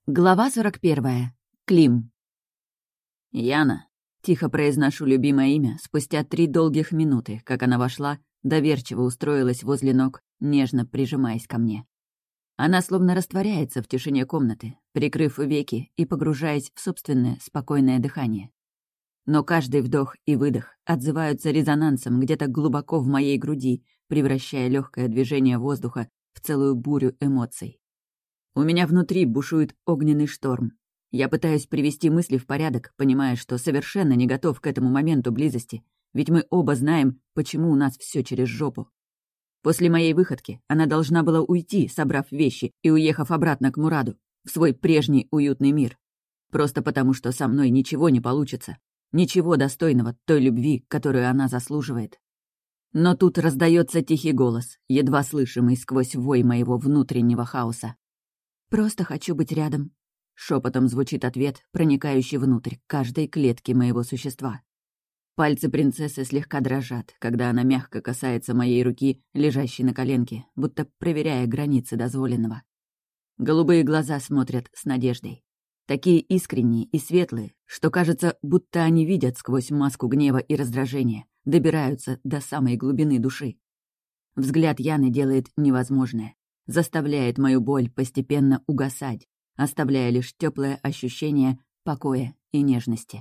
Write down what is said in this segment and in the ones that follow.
Глава 41. Клим. «Яна», — тихо произношу любимое имя спустя 3 долгих минуты, как она вошла, доверчиво устроилась возле ног, нежно прижимаясь ко мне. Она словно растворяется в тишине комнаты, прикрыв веки и погружаясь в собственное спокойное дыхание. Но каждый вдох и выдох отзываются резонансом где-то глубоко в моей груди, превращая легкое движение воздуха в целую бурю эмоций. У меня внутри бушует огненный шторм. Я пытаюсь привести мысли в порядок, понимая, что совершенно не готов к этому моменту близости, ведь мы оба знаем, почему у нас все через жопу. После моей выходки она должна была уйти, собрав вещи и уехав обратно к Мураду, в свой прежний уютный мир. Просто потому, что со мной ничего не получится, ничего достойного той любви, которую она заслуживает. Но тут раздается тихий голос, едва слышимый сквозь вой моего внутреннего хаоса. «Просто хочу быть рядом», — шепотом звучит ответ, проникающий внутрь каждой клетки моего существа. Пальцы принцессы слегка дрожат, когда она мягко касается моей руки, лежащей на коленке, будто проверяя границы дозволенного. Голубые глаза смотрят с надеждой. Такие искренние и светлые, что кажется, будто они видят сквозь маску гнева и раздражения, добираются до самой глубины души. Взгляд Яны делает невозможное. Заставляет мою боль постепенно угасать, оставляя лишь теплое ощущение покоя и нежности.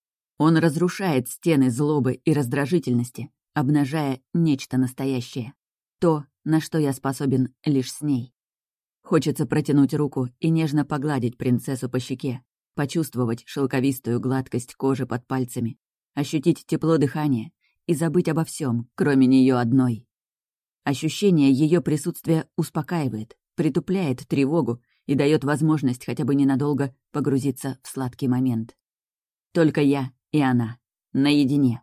Он разрушает стены злобы и раздражительности, обнажая нечто настоящее. То, на что я способен лишь с ней. Хочется протянуть руку и нежно погладить принцессу по щеке, почувствовать шелковистую гладкость кожи под пальцами, ощутить тепло дыхания и забыть обо всем, кроме нее одной. Ощущение ее присутствия успокаивает, притупляет тревогу и дает возможность хотя бы ненадолго погрузиться в сладкий момент. Только я и она, наедине.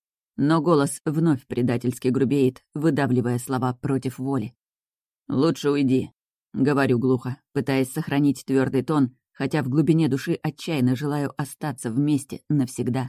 Но голос вновь предательски грубеет, выдавливая слова против воли. «Лучше уйди», — говорю глухо, пытаясь сохранить твердый тон, хотя в глубине души отчаянно желаю остаться вместе навсегда.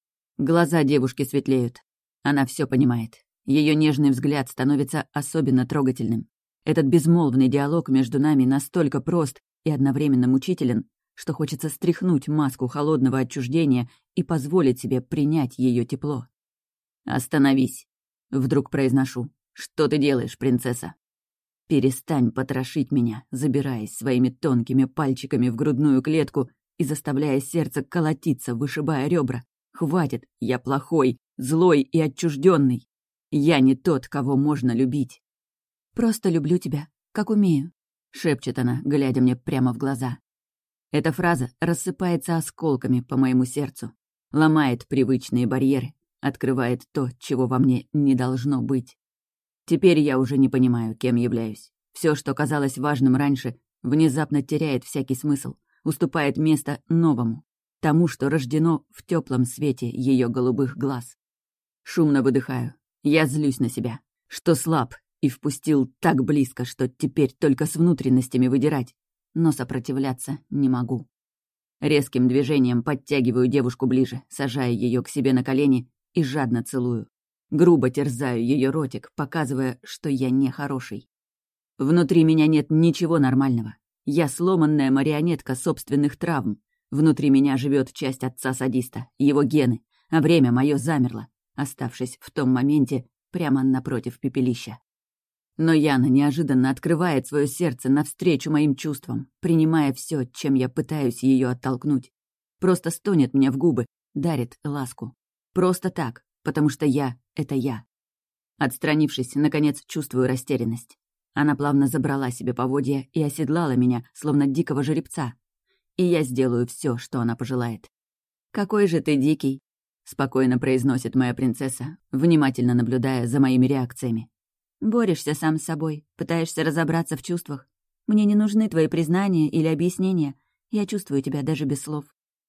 Глаза девушки светлеют. Она все понимает. Ее нежный взгляд становится особенно трогательным. Этот безмолвный диалог между нами настолько прост и одновременно мучителен, что хочется стряхнуть маску холодного отчуждения и позволить себе принять ее тепло. «Остановись», — вдруг произношу. «Что ты делаешь, принцесса?» «Перестань потрошить меня, забираясь своими тонкими пальчиками в грудную клетку и заставляя сердце колотиться, вышибая ребра. Хватит, я плохой, злой и отчужденный. Я не тот, кого можно любить». «Просто люблю тебя, как умею», — шепчет она, глядя мне прямо в глаза. Эта фраза рассыпается осколками по моему сердцу, ломает привычные барьеры, открывает то, чего во мне не должно быть. Теперь я уже не понимаю, кем являюсь. Все, что казалось важным раньше, внезапно теряет всякий смысл, уступает место новому, тому, что рождено в теплом свете ее голубых глаз. Шумно выдыхаю. Я злюсь на себя, что слаб и впустил так близко, что теперь только с внутренностями выдирать, но сопротивляться не могу. Резким движением подтягиваю девушку ближе, сажая ее к себе на колени и жадно целую. Грубо терзаю ее ротик, показывая, что я нехороший. Внутри меня нет ничего нормального. Я сломанная марионетка собственных травм. Внутри меня живет часть отца-садиста, его гены, а время мое замерло, оставшись в том моменте прямо напротив пепелища. Но Яна неожиданно открывает свое сердце навстречу моим чувствам, принимая все, чем я пытаюсь ее оттолкнуть. Просто стонет мне в губы, дарит ласку. Просто так, потому что я — это я. Отстранившись, наконец чувствую растерянность. Она плавно забрала себе поводья и оседлала меня, словно дикого жеребца. И я сделаю все, что она пожелает. «Какой же ты дикий!» — спокойно произносит моя принцесса, внимательно наблюдая за моими реакциями. «Борешься сам с собой, пытаешься разобраться в чувствах. Мне не нужны твои признания или объяснения. Я чувствую тебя даже без слов».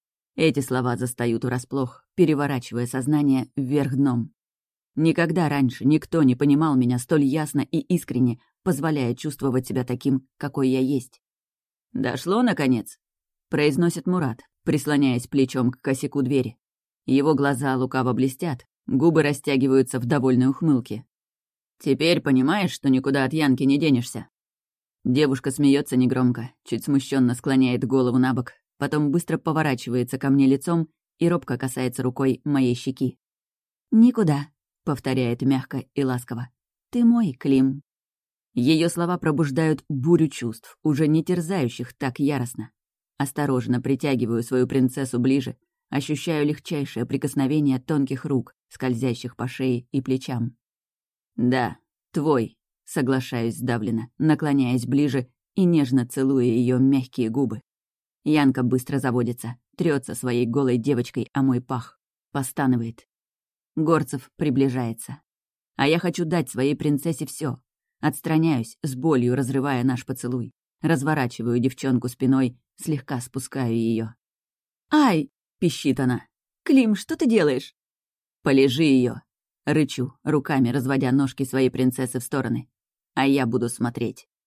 Эти слова застают врасплох, переворачивая сознание вверх дном. Никогда раньше никто не понимал меня столь ясно и искренне, позволяя чувствовать себя таким, какой я есть. «Дошло, наконец?» — произносит Мурат, прислоняясь плечом к косяку двери. Его глаза лукаво блестят, губы растягиваются в довольной ухмылке. «Теперь понимаешь, что никуда от Янки не денешься?» Девушка смеется негромко, чуть смущенно склоняет голову на бок, потом быстро поворачивается ко мне лицом и робко касается рукой моей щеки. «Никуда», — повторяет мягко и ласково. «Ты мой, Клим». Ее слова пробуждают бурю чувств, уже не терзающих так яростно. Осторожно притягиваю свою принцессу ближе, ощущаю легчайшее прикосновение тонких рук, скользящих по шее и плечам. «Да, твой», — соглашаюсь сдавленно, наклоняясь ближе и нежно целуя ее мягкие губы. Янка быстро заводится, трется своей голой девочкой о мой пах, постанывает. Горцев приближается. А я хочу дать своей принцессе все. Отстраняюсь, с болью разрывая наш поцелуй. Разворачиваю девчонку спиной, слегка спускаю ее. «Ай!» — пищит она. «Клим, что ты делаешь?» «Полежи ее!» — рычу, руками разводя ножки своей принцессы в стороны. «А я буду смотреть».